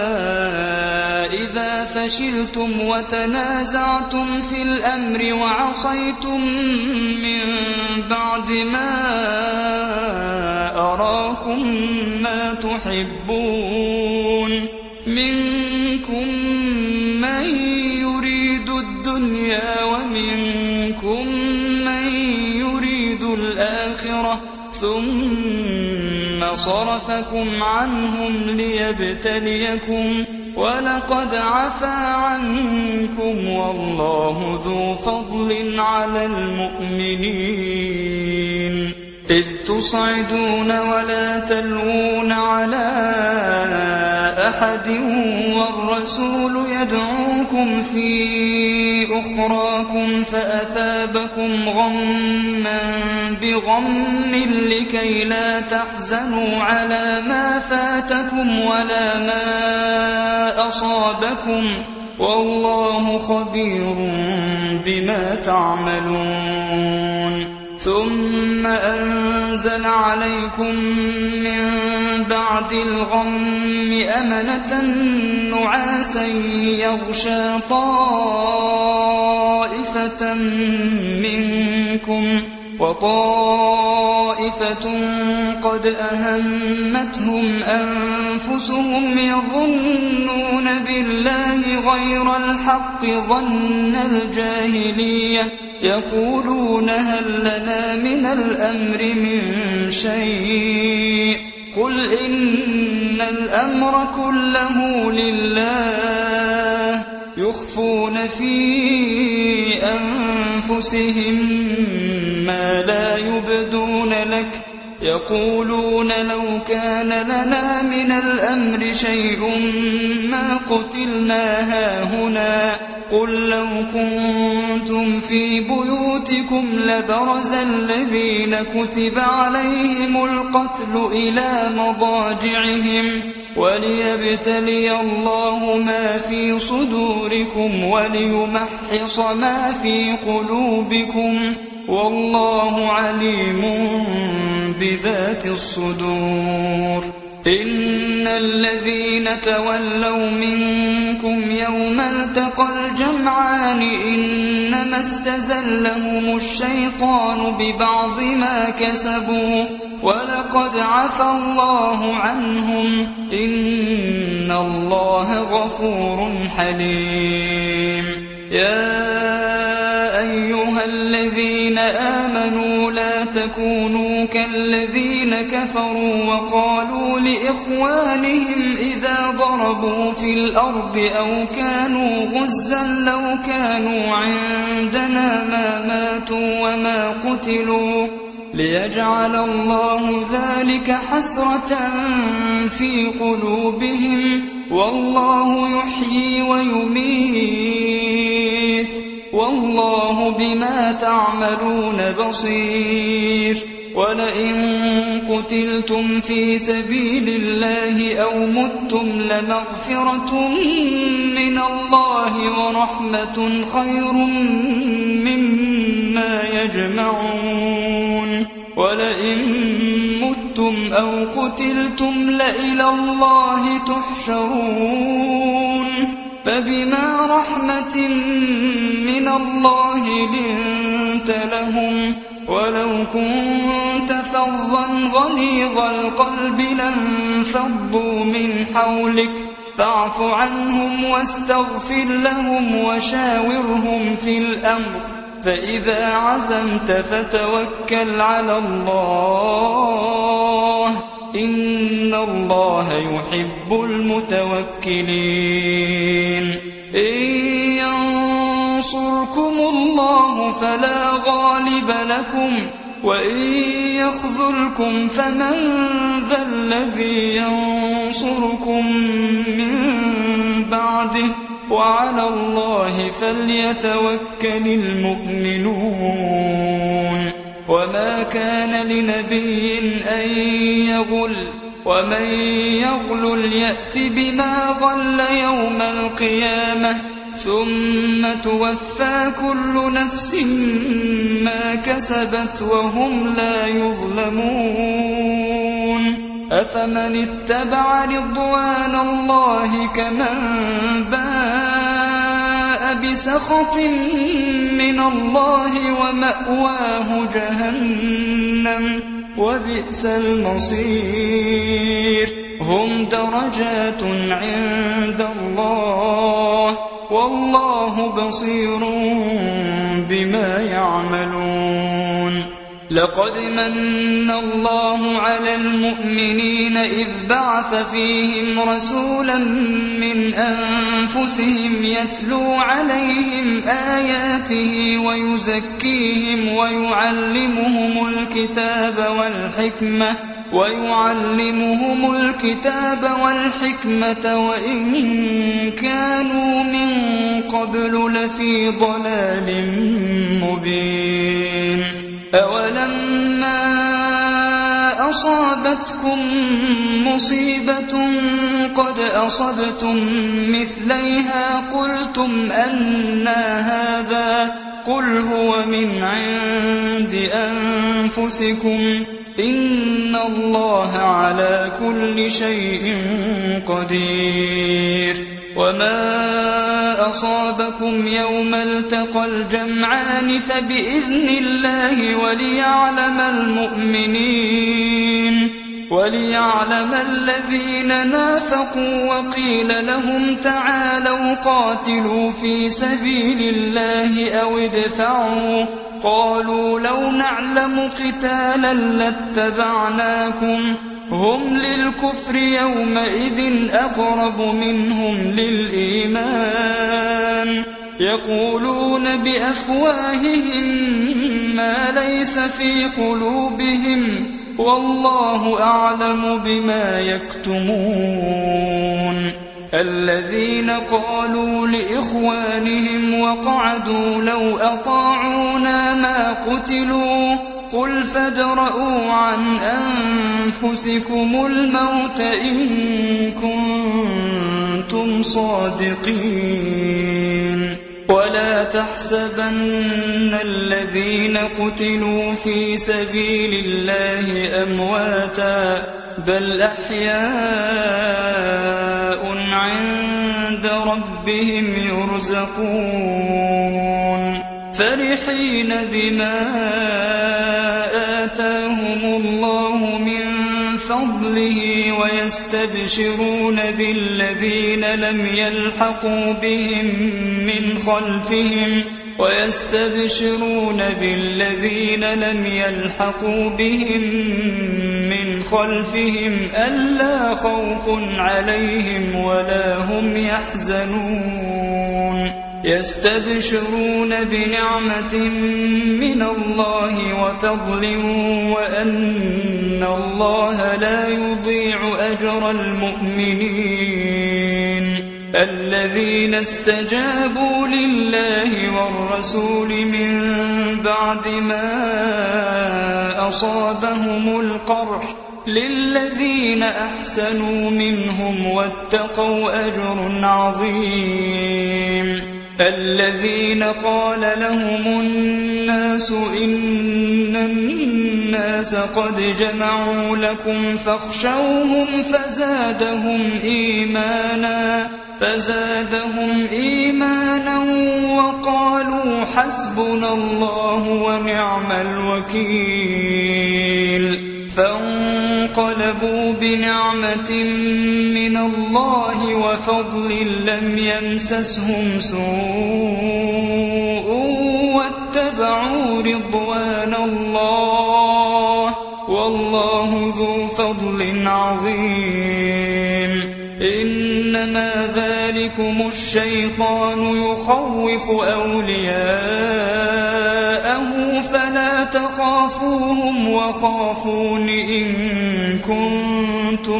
Speaker 1: إذا فشلتم وتنازعتم في الأمر وعصيتم من بعد ما أراكم ما تحبون منكم من يريد الدنيا ومنكم من يريد الآخرة ثم ثم صرفكم عنهم ليبتليكم ولقد عفا عنكم والله ذو فضل على المؤمنين إذ تصعدون ولا تلوون على أحد والرسول يدعوكم في أخراكم فأثابكم غما بغم لكي لا تحزنوا على ما فاتكم ولا ما أصابكم والله خبير بما تعملون ثم أنزل عليكم من بعد الغم أمنة نعاسا يغشى طائفة منكم وطائفة قد أهمتهم أنفسهم يظنون بالله غير الحق ظن الجاهلية يقولون هل لنا من الأمر من شيء قل إن الأمر كله لله يخفون في أنفسهم ما لا يبدون لك يقولون لو كان لنا من الأمر شيء ما قتلنا هاهنا قل لو كنتم في بيوتكم لبرز الذين كتب عليهم القتل إلى مضاجعهم وليبتلي الله ما في صدوركم وليمحص ما في قلوبكم والله عليم بذات الصدور إن الذين تولوا منكم يوم التقى الجمعان إنما استزلهم الشيطان ببعض ما كسبوا ولقد عفى الله عنهم إن الله غفور حليم يا أيها الذين آمنوا لا تكونوا كالذين كفروا وقالوا لإخوانهم إذا ضربوا في الأرض أو كانوا غزا لو كانوا عندنا ما ماتوا وما قتلوا ليجعل الله ذلك حسرة في قلوبهم والله يحيي ويميت والله بما تعملون بصير ولئن قتلتم في سبيل الله أو متم لمغفرة من الله ورحمة خير مما يجمعون ولئن متم أو قتلتم لإلى الله تحشرون فبما رحمة من الله لنت لهم ولو كنت فظا غليظ القلب لانفضوا من حولك فاعف عنهم واستغفر لهم وشاورهم في الأمر فإذا عزمت فتوكل على الله إن الله يحب المتوكلين إن ينصركم الله فلا غالب لكم وإن يخذلكم فمن ذا الذي ينصركم من بعده وعلى الله فليتوكل المؤمنون وما كان لنبي أن يغل ومن يغلل يأت بما غل يوم القيامة ثم توفى كل نفس ما كسبت وهم لا يظلمون أفمن اتبع رضوان الله كمن باء بسخط من الله ومأواه جهنم وبئس المصير هم درجات عند الله والله بصير بما يعملون لقد من الله على المؤمنين إذ بعث فيهم رسولا من أنفسهم يتلو عليهم آياته ويزكيهم ويعلمهم الكتاب والحكمة وإن كانوا من قبل لفي ضلال مبين. أولما أصابتكم مصيبة قد أصبتم مثليها قلتم أنى هذا قل هو من عند أنفسكم إن الله على كل شيء قدير. وما أصابكم يوم التقى الجمعان فبإذن الله وليعلم الذين نافقوا وقيل لهم تعالوا قاتلوا في سبيل الله أو ادفعوا قالوا لو نعلم قتالا لاتبعناكم هم للكفر يومئذ أقرب منهم للإيمان يقولون بأفواههم ما ليس في قلوبهم والله أعلم بما يكتمون. الذين قالوا لإخوانهم وقعدوا لو أطاعونا ما قتلوا قل فادرءوا عن أنفسكم الموت إن كنتم صادقين. ولا تحسبن الذين قتلوا في سبيل الله أمواتا بل أحياء عند ربهم يرزقون فرحين بما آتاهم الله من فضله ويستبشرون بالذين لم يلحقوا بهم من خلفهم ألا خوف عليهم ولا هم يحزنون يستبشرون بنعمة من الله وفضل وأن الله لا يضيع أجر المؤمنين. الذين استجابوا لله والرسول من بعد ما أصابهم القرح للذين أحسنوا منهم واتقوا أجر عظيم. الذين قال لهم الناس إن الناس قد جمعوا لكم فاخشوهم فزادهم إيمانا وقالوا حسبنا الله ونعم الوكيل. فانقلبوا بنعمة من الله وفضل لم يمسسهم سوء واتبعوا رضوان الله والله ذو فضل عظيم. إنما ذلكم الشيطان يخوف أولياءه فلا تخافوهم وخافون إن كنتم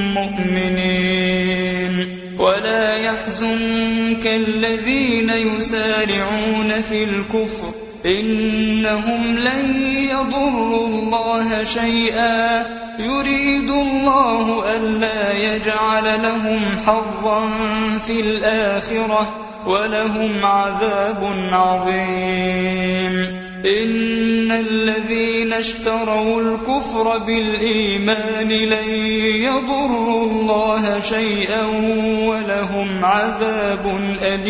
Speaker 1: مؤمنين. ولا يحزنك الذين يسارعون في الكفر إنهم لن يضروا الله شيئا يريد الله ألا يجعل لهم حظا في الآخرة ولهم عذاب عظيم. إن الذين اشتروا الكفر بالإيمان لن يضروا الله شيئا ولهم عذاب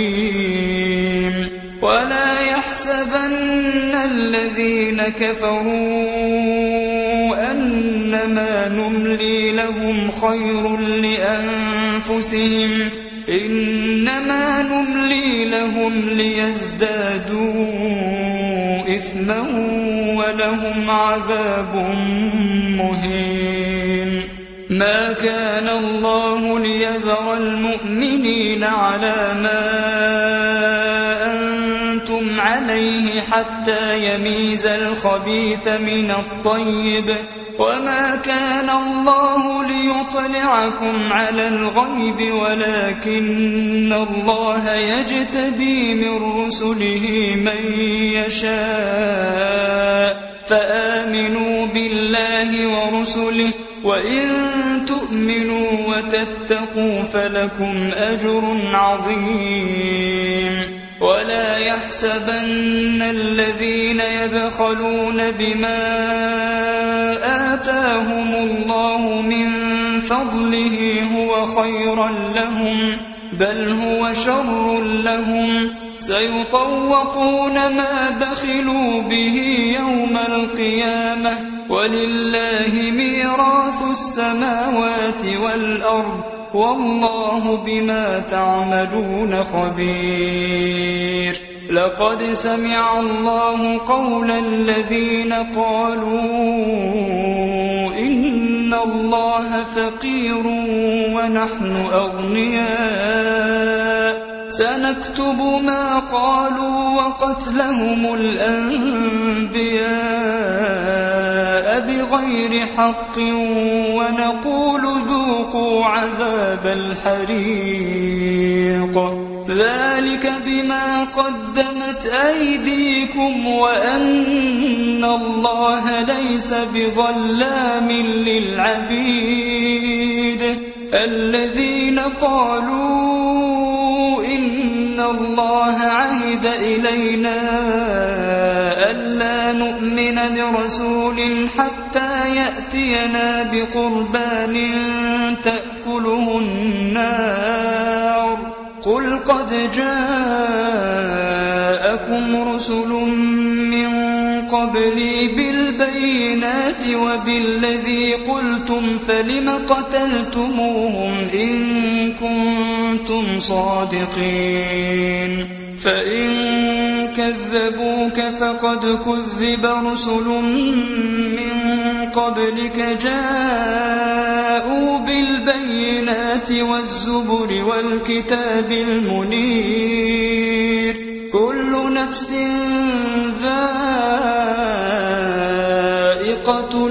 Speaker 1: أليم. ولا يحسبن الذين كفروا أنما نملي لهم خير لأنفسهم إنما نملي لهم ليزدادوا إثما ولهم عذاب مهين. ما كان الله ليذر المؤمنين على ما أنتم عليه حتى يميز الخبيث من الطيب، وما كان الله ليطلعكم على الغيب ولكن الله يجتبي من رسله من يشاء، فآمنوا بالله ورسله، وإن تؤمنوا وتتقوا فلكم أجر عظيم. ولا يحسبن الذين يبخلون بما آتاهم الله من فضله هو خيرا لهم، بل هو شر لهم، سيطوقون ما بخلوا به يوم القيامة، ولله ميراث السماوات والأرض، والله بما تعملون خبير. لقد سمع الله قول الذين قالوا إن الله فقير ونحن أغنياء، سنكتب ما قالوا وقتلهم الأنبياء بغير حق، ونقول ذوقوا عذاب الحريق، ذلك بما قدمت أيديكم وأن الله ليس بظلام للعبيد. الذين قالوا إن الله عهد إلينا ألا نؤمن لرسول حتى يأتينا بقربان تأكله النار، قل قد جاءكم رسل من قبلي بالبينات وبالذي قلتم فلم قتلتموهم إن كنتم صادقين. فإن كذبوك فقد كذب رسل من قبلك جاءوا بالبينات والزبر والكتاب المنير، كل نفس ذائقة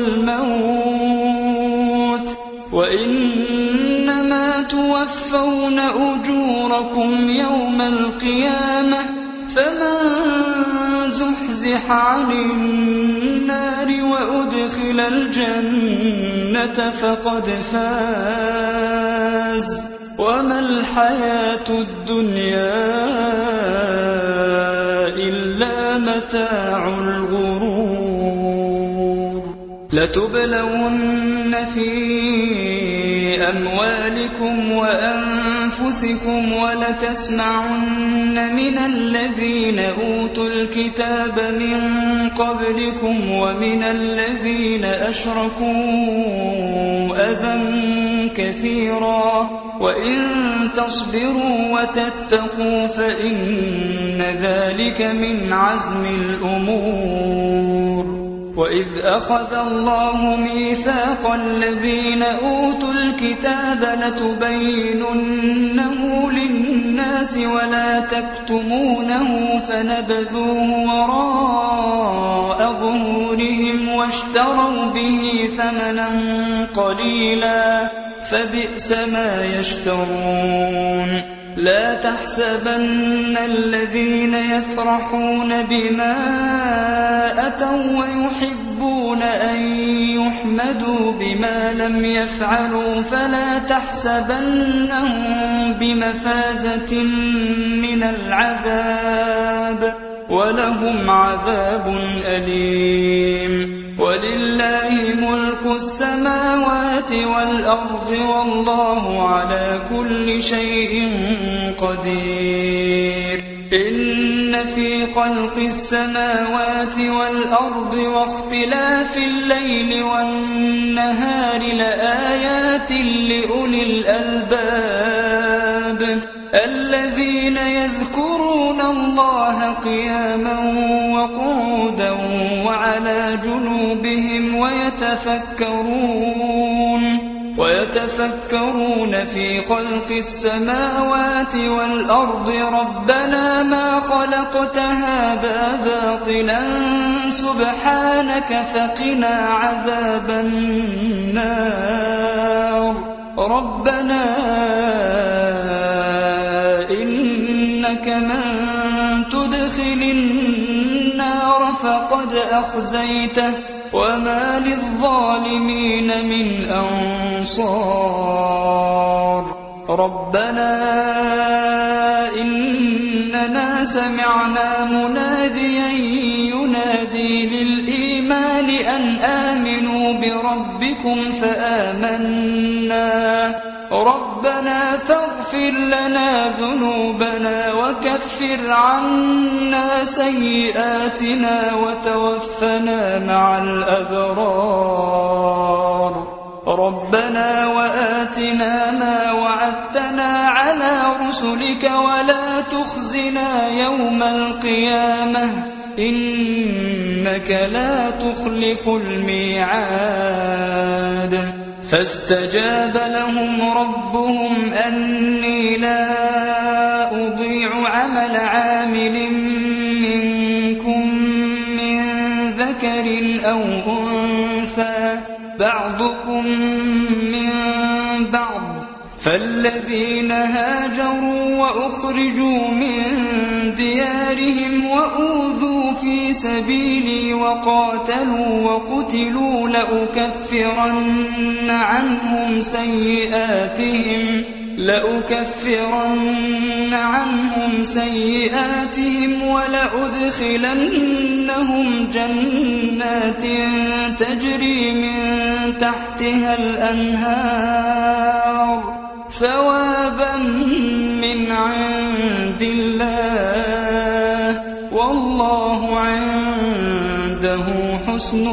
Speaker 1: الموت، وإنما توفون أجوركم يوم القيامة، فمن زحزح عن النار وأدخل الجنة فقد فاز، وما الحياة الدنيا إلا متاع الغرور. لتبلون في أموالكم وأنفسكم ولتسمعن من الذين أوتوا الكتاب من قبلكم ومن الذين أشركوا أذى كثيرا، وإن تصبروا وتتقوا فإن ذلك من عزم الأمور. وإذ أخذ الله ميثاق الذين أوتوا الكتاب لتبيننه للناس ولا تكتمونه فنبذوه وراء ظهورهم واشتروا به ثمنا قليلا فبئس ما يشترون. لا تحسبن الذين يفرحون بما أتوا ويحبون أن يحمدوا بما لم يفعلوا فلا تحسبنهم بمفازة من العذاب ولهم عذاب أليم. ولله ملك السماوات والأرض والله على كل شيء قدير. إن في خلق السماوات والأرض واختلاف الليل والنهار لآيات لأولي الألباب الذين يذكرون الله قياما وقعودا وعلى جنوبهم ويتفكرون في خلق السماوات والأرض ربنا ما خلقت هذا باطلا سبحانك فقنا عذاب النار ربنا إنك من تدخل النار فقد أخزيته وما للظالمين من أنصار ربنا إننا سمعنا مناديا ينادي للإيمان أن آمنوا بربكم فآمنا ربنا فاغفر لنا ذنوبنا وكفر عنا سيئاتنا وتوفنا مع الأبرار ربنا وآتنا ما وعدتنا على رسلك ولا تخزنا يوم القيامة إنك لا تخلف الميعاد فاستجاب لهم ربهم أني لا أضيع عمل عامل منكم من ذكر أو أنثى بعضكم من بعض فالذين هاجروا وأخرجوا من ديارهم وأوذوا في سبيلي وقاتلوا وقتلوا لأكفرن عنهم سيئاتهم ولأدخلنهم جنات تجري من تحتها الأنهار ثوابا من عند الله والله عنده حسن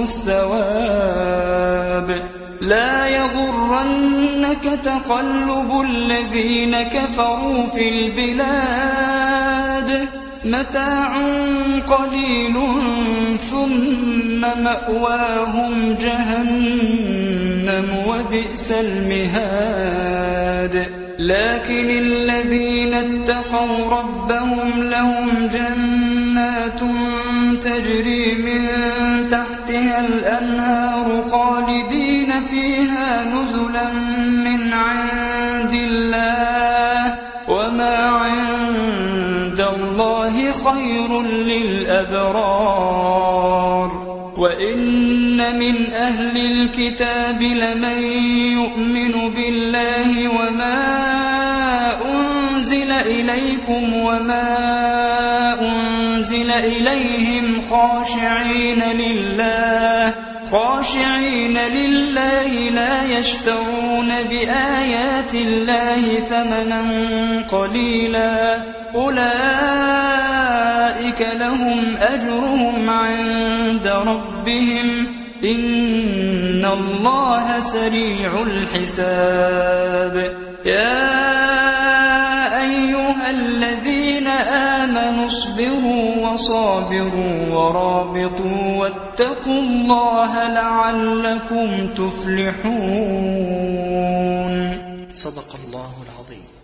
Speaker 1: الثواب لا يغرنك تقلب الذين كفروا في البلاد متاع قليل ثم مأواهم جهنم وبئس المهاد لكن الذين اتقوا ربهم لهم جنات تجري من تحتها الأنهار خالدين فيها نزلا من عند الله وما عند الله خير للأبرار وإن من أهل الكتاب لمن يؤمن بالله وما أنزل إليكم وما أنزل إليهم خاشعين لله لا يشترون بآيات الله ثمنا قليلا أولئك لهم أجرهم عند ربهم إن الله سريع الحساب يا أيها الذين آمنوا اصبروا وصابروا ورابطوا واتقوا الله لعلكم تفلحون.
Speaker 2: صدق الله العظيم.